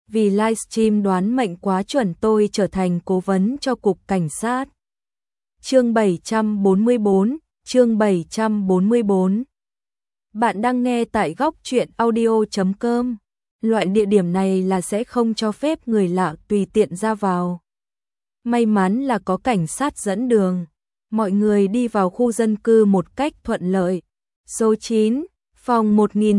vì livestream đoán mệnh quá chuẩn tôi trở thành cố vấn cho cục cảnh sát. Chương 744, chương 744. Bạn đang nghe tại góc truyện audio.com. Loại địa điểm này là sẽ không cho phép người lạ tùy tiện ra vào. May mắn là có cảnh sát dẫn đường. Mọi người đi vào khu dân cư một cách thuận lợi. Số 9, phòng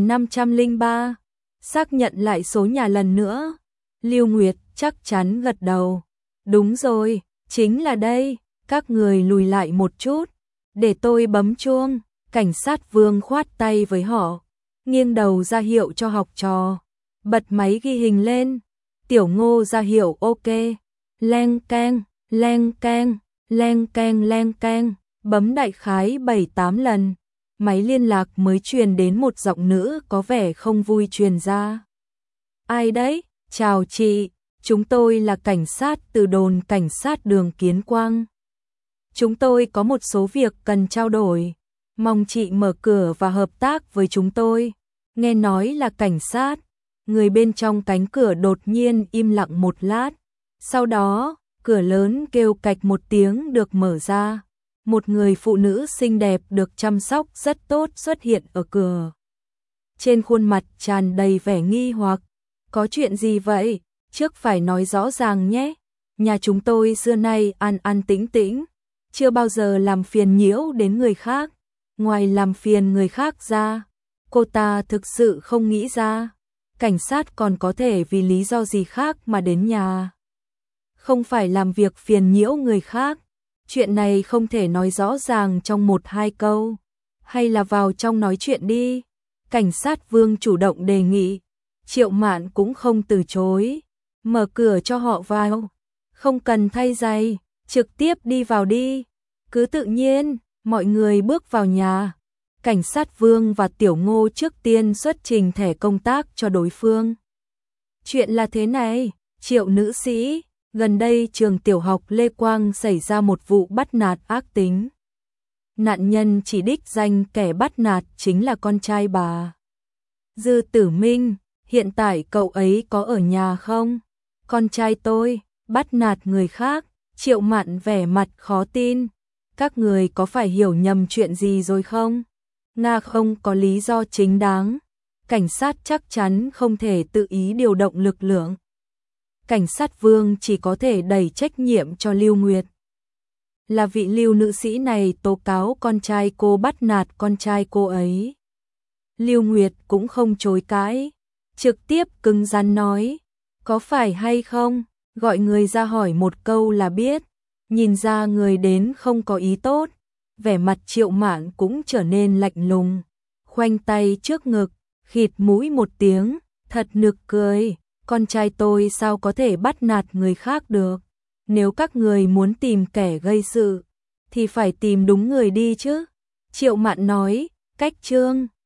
1503. Xác nhận lại số nhà lần nữa. Lưu Nguyệt chắc chắn gật đầu. Đúng rồi, chính là đây. Các người lùi lại một chút. Để tôi bấm chuông. Cảnh sát Vương khoát tay với họ. Nghiêng đầu ra hiệu cho học trò. Bật máy ghi hình lên. Tiểu Ngô ra hiệu ok. Leng keng, leng keng, leng keng leng keng. Bấm đại khái 7-8 lần. Máy liên lạc mới truyền đến một giọng nữ có vẻ không vui truyền ra. Ai đấy? Chào chị, chúng tôi là cảnh sát từ đồn cảnh sát đường Kiến Quang. Chúng tôi có một số việc cần trao đổi. Mong chị mở cửa và hợp tác với chúng tôi. Nghe nói là cảnh sát. Người bên trong cánh cửa đột nhiên im lặng một lát. Sau đó, cửa lớn kêu cạch một tiếng được mở ra. Một người phụ nữ xinh đẹp được chăm sóc rất tốt xuất hiện ở cửa. Trên khuôn mặt tràn đầy vẻ nghi hoặc. Có chuyện gì vậy? Trước phải nói rõ ràng nhé. Nhà chúng tôi xưa nay an an tĩnh tĩnh. Chưa bao giờ làm phiền nhiễu đến người khác. Ngoài làm phiền người khác ra, cô ta thực sự không nghĩ ra. Cảnh sát còn có thể vì lý do gì khác mà đến nhà. Không phải làm việc phiền nhiễu người khác. Chuyện này không thể nói rõ ràng trong 1-2 câu. Hay là vào trong nói chuyện đi. Cảnh sát Vương chủ động đề nghị. Triệu Mạn cũng không từ chối. Mở cửa cho họ vào. Không cần thay giày, trực tiếp đi vào đi. Cứ tự nhiên, mọi người bước vào nhà. Cảnh sát Vương và Tiểu Ngô trước tiên xuất trình thẻ công tác cho đối phương. Chuyện là thế này, Triệu nữ sĩ, gần đây trường tiểu học Lê Quang xảy ra một vụ bắt nạt ác tính. Nạn nhân chỉ đích danh kẻ bắt nạt chính là con trai bà. Dư Tử Minh, hiện tại cậu ấy có ở nhà không? Con trai tôi, bắt nạt người khác. Triệu Mạn vẻ mặt khó tin. Các người có phải hiểu nhầm chuyện gì rồi không? Nga không có lý do chính đáng. Cảnh sát chắc chắn không thể tự ý điều động lực lượng. Cảnh sát Vương chỉ có thể đẩy trách nhiệm cho Lưu Nguyệt. Là vị Lưu nữ sĩ này tố cáo con trai cô bắt nạt con trai cô ấy. Lưu Nguyệt cũng không chối cãi. Trực tiếp cứng rắn nói. Có phải hay không? Gọi người ra hỏi một câu là biết. Nhìn ra người đến không có ý tốt. Vẻ mặt Triệu Mạn cũng trở nên lạnh lùng. Khoanh tay trước ngực, khịt mũi một tiếng, thật nực cười. Con trai tôi sao có thể bắt nạt người khác được? Nếu các người muốn tìm kẻ gây sự, thì phải tìm đúng người đi chứ. Triệu Mạn nói, cách chương.